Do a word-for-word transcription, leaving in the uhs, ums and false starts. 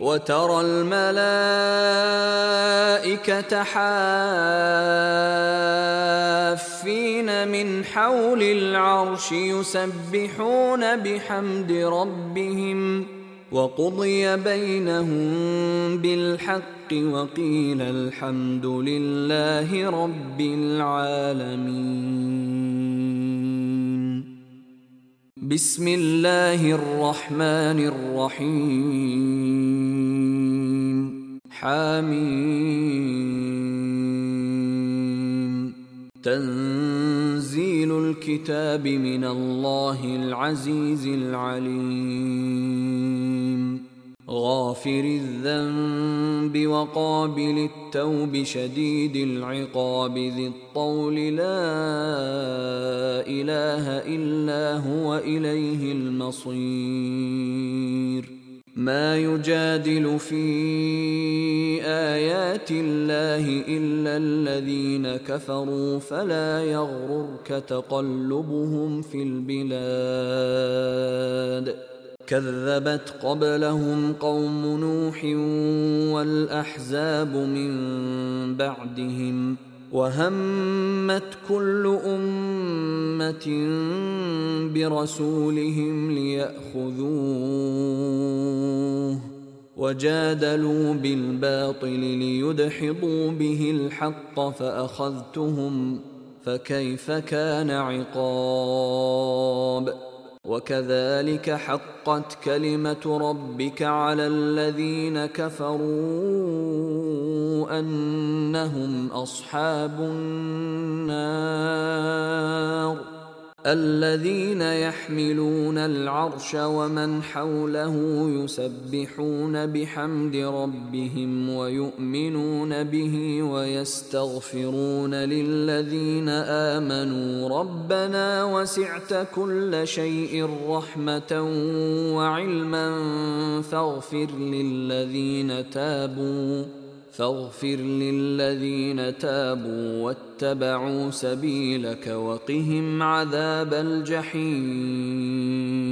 وترى الملائكة حافين من حول العرش يسبحون بحمد ربهم وقضي بينهم بالحق وقيل الحمد لله رب العالمين. بسم الله الرحمن الرحيم. حميم. تنزيل الكتاب من الله العزيز العليم. غافر الذنب وقابل التوب شديد العقاب ذي الطول لا إله إلا هو إليه المصير. ما يجادل في آيات الله إلا الذين كفروا فلا يغررك تقلبهم في البلاد. كذبت قبلهم قوم نوح والأحزاب من بعدهم وهمت كل أمة برسولهم ليأخذوه وجادلوا بالباطل ليدحضوا به الحق فأخذتهم فكيف كان عقاب. وكذلك حقت كلمة ربك على الذين كفروا أنهم أصحاب النار. الذين يحملون العرش ومن حوله يسبحون بحمد ربهم ويؤمنون به ويستغفرون للذين آمنوا ربنا وسعت كل شيء رحمة وعلما فاغفر للذين تابوا فاغفر للذين تابوا واتبعوا سبيلك وقهم عذاب الجحيم.